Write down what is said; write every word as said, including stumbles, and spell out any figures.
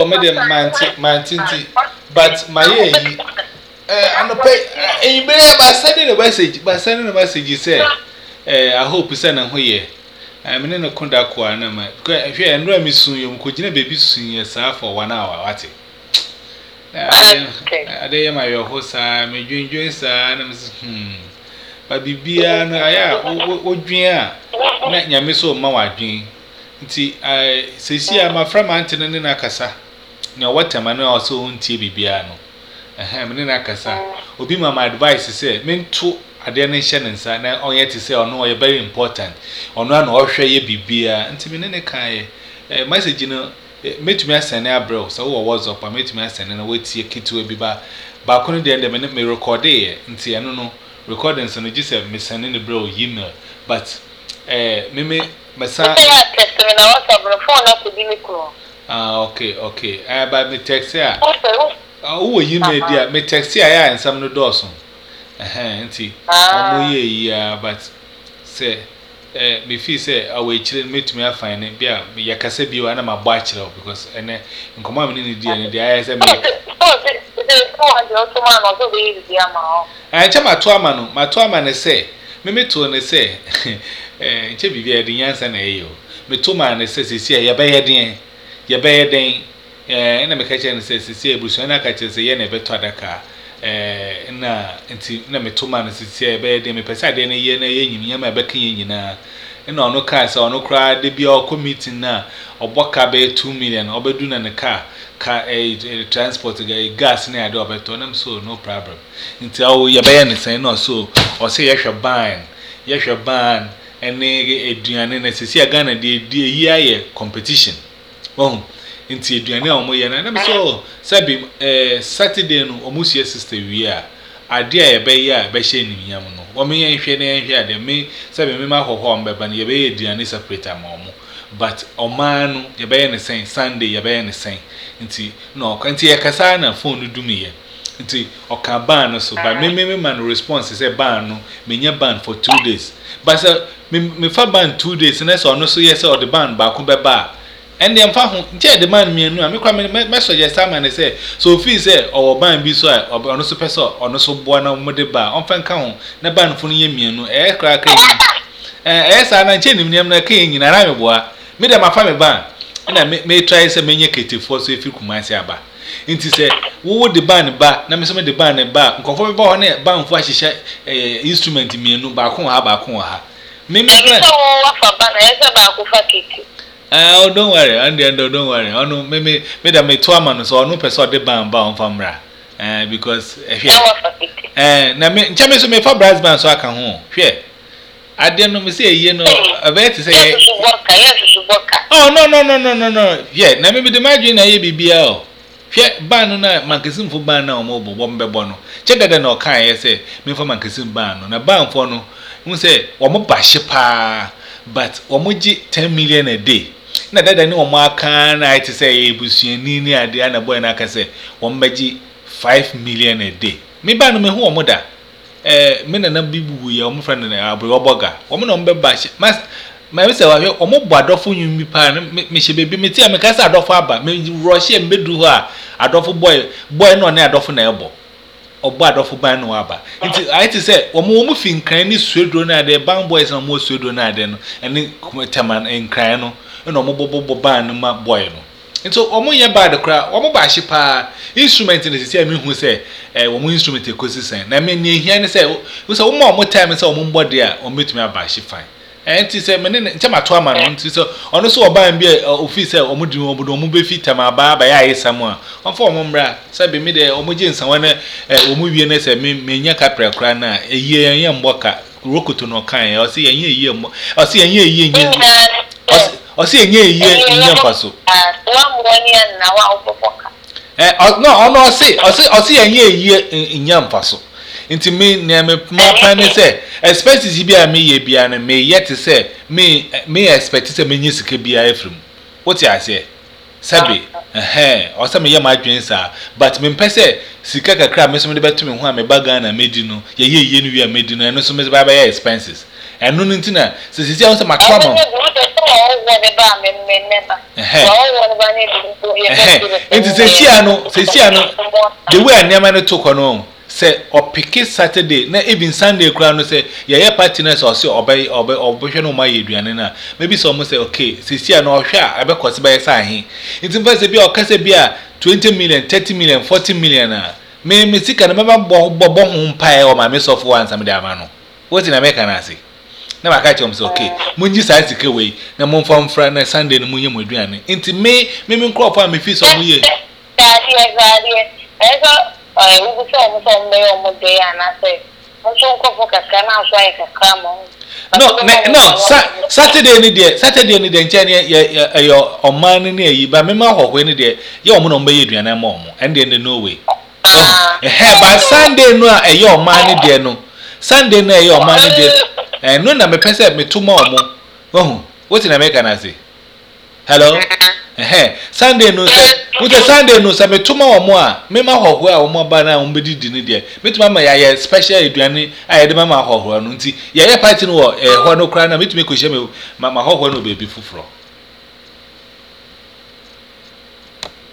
me de manti manti but my ye eh anope eh be ba send the message ba send the message say eh I hope say na ho ye I mean no konda ko na ma because hwe enro mi sun yom ko gina baby sun ye sa for one hour wate ade ye ma yo ho sa me dwendwen sa na me hmm ba bibia no aya odwen a na nyame so ma wadwen nti eh sesi a ma fra man tene ne na kasa ne watama no also ntie bibia no eh me ne na kasa obi ma my advice say mento ade ne hye ne nsa na onye te say ono ye very important ono na ohwe ye bibia nti me ne ne kan eh message no metumi asene abrew so wo WhatsApp metumi asene na wetie kitu bi ba ba kono de me me record e nti eno no recordings no just me send in the bro email but eh me me mesa text me na WhatsApp no phone na ko di me ko ah okay okay eh ba me text ya ah wo email dia me text ya ya nsam no doso eh nti omo ye ya but say eh me feel say awe chire metumi afine bia ya kasa bi wa na mabọ achire because ene nkoma me ni dia ni dia ya say me eh chama to ama no ma to ama ne say me me to ne say eh nche bibia e dinyan sa na eyo me to ma ne say sisi ya be ye den ya be ye den eh na me ka che ne say sisi ebusu na ka che say ye na be to adaka eh na nti na me to ma ne sisi ya be ye den me pesa de na ye na ye nyim nyama be kan ye nyina na ono ka say ono kra de bia o committee na oboka be two million obedu na ne ka ka eh transport gas na ade obeto nam so no problem nti awo ye be ye ne say no so o say ye hwe ban ye hwe ban ene eduane na sisi aga na de de yi aye competition oh nti eduane a omo ye na nam so sabi eh Saturday no omo sie sister wi a ade a ye be ye a be hye ninyam no omo ye hwe na hwe ade me sabi me ma hoho mbeba na ye be ye eduane separate am omo but oman no ye be ye ne sen Sunday ye be ye ne sen nti no nti ye kasa na phone dumi ye nti oka ban no so ba me me man response say ban no me nya ban for two days but say me me fa ban two days na so no so yes or the ban ba ko be ba and dem fa ho nti the man me anu me kwa me me suggest man say so feel say or ban bi so ono so person ono so bo na mo de ba on fa nka ho na ban fo no ye me anu e kra kra eh eh sa na nche nim nim na kan nyina na me bo a me dem afa me ban na me me try say menye ketifo so efi kumasi aba nti say wo de ban ba na me so me de ban ba nkofo be ba ho na ban fo ahihye eh instrument mienu ba ko ha ba ko ha me me plan so wo fa ban e se ba ko fa kiti ah don't worry and don't worry ono me me me da me to ama no so ono person de ban ba on famra eh because eh eh na me ncha me so me fa brass band so aka ho hwe ade no me say eye no about say oh no no no no no no yeah na me be the imagine na ye bibia o hwe ban na mankesim fo ban na o mo bo mbebo no che dede na o kan ye say me fo mankesim ban no na ban fo no mu say wo mo ba hye pa but wo mo gi ten million a day na dede ni wo mo aka na it say ebusuani ni ade na boy na aka say wo mo gi five million a day me ban no me hu wo mo da eh me na na bibu ya o mo friend na abro oboga wo mo no mbe ba mas ma me se wa hwe o mo bo adofo nyumi pa me hye bebi me ti am ka se adofo aba me rush mbedu ho a adofo boy boy no na adofo na ebo obo adofo ban no aba nti I ti say wo mo mo fi nkran ni suedro na ade ban boys na mo suedro na ade no ene taman nkran no no mo bobo ban no ma boy no nti o mo ye bad kra o mo ba hye pa instrument ni sisi am hu say eh wo mo instrument ecosystem na me ni hia ni say wo say wo mo mo time say wo mo mbode a o metumi aba hye fine enti say me ne nchama to ama no nti so ono so oban bi office say omo di obodo omo be fit ama ba ba ya yesam a onfa omo mbra say be me de omo gi nsan wana omo wie ne say me menya kapra kra na eyi yen mboka rokoto no kan e o say yen eyi mo o say yen eyi yen o say yen eyi yen paso wa mo ni na wa opopoka eh no ono o say o say o say yen eyi yen paso nti me na me ma plan say expenses bi a me ye bia na me yet say me me expect say me nyi sika bia efrim what you say sabi eh o say me ye ma dwen sa but me pese sika kakra me so me de beto me ho a me baga na me di no ye ye ye no wi a me di no eno so me ba ba expenses enu nti na se sisi ahun se matwa ma enti sisi ano sisi ano the way anema ne to kono se opiki Saturday na even Sunday kura no se ye ye party na so se obey obey obehwe no ma ye duane na maybe so mo say okay sisi ano ohwe a abekosi ba ye sa ahin enti mfa se bia okase bia twenty million thirty million forty million a me me sika na meba bobo ho mpae o ma me so for ansam de ama no what in America na say na maka chom say okay munji sa sika we na mo mfa mfra na Sunday no munye mo duane enti me me me crop a me fi so mo ye daddy daddy eso ai ubu so mo so me o mo de ana say mo so ko fo kaka na so ai kaka mo no no Saturday ni de Saturday ni de nche ne ye yo oman ni ayi ba me ma hohwe ni de ye omo no mba ye duane ma omo and de no way eh ba Sunday no a ye oman ni de no Sunday no ye oman ni de eh no na me pese me tuma omo ohu what in America na say hello eh Sunday no say with Sunday no say me tuma omo a me ma hohwe a omo ba na omo bedidi ni de me tuma ma ya special eduane a ye de ma ma hohwe no nti ye ye party no eh ho no kra na me tumi ko hye me ma hohwe no be bi fufuro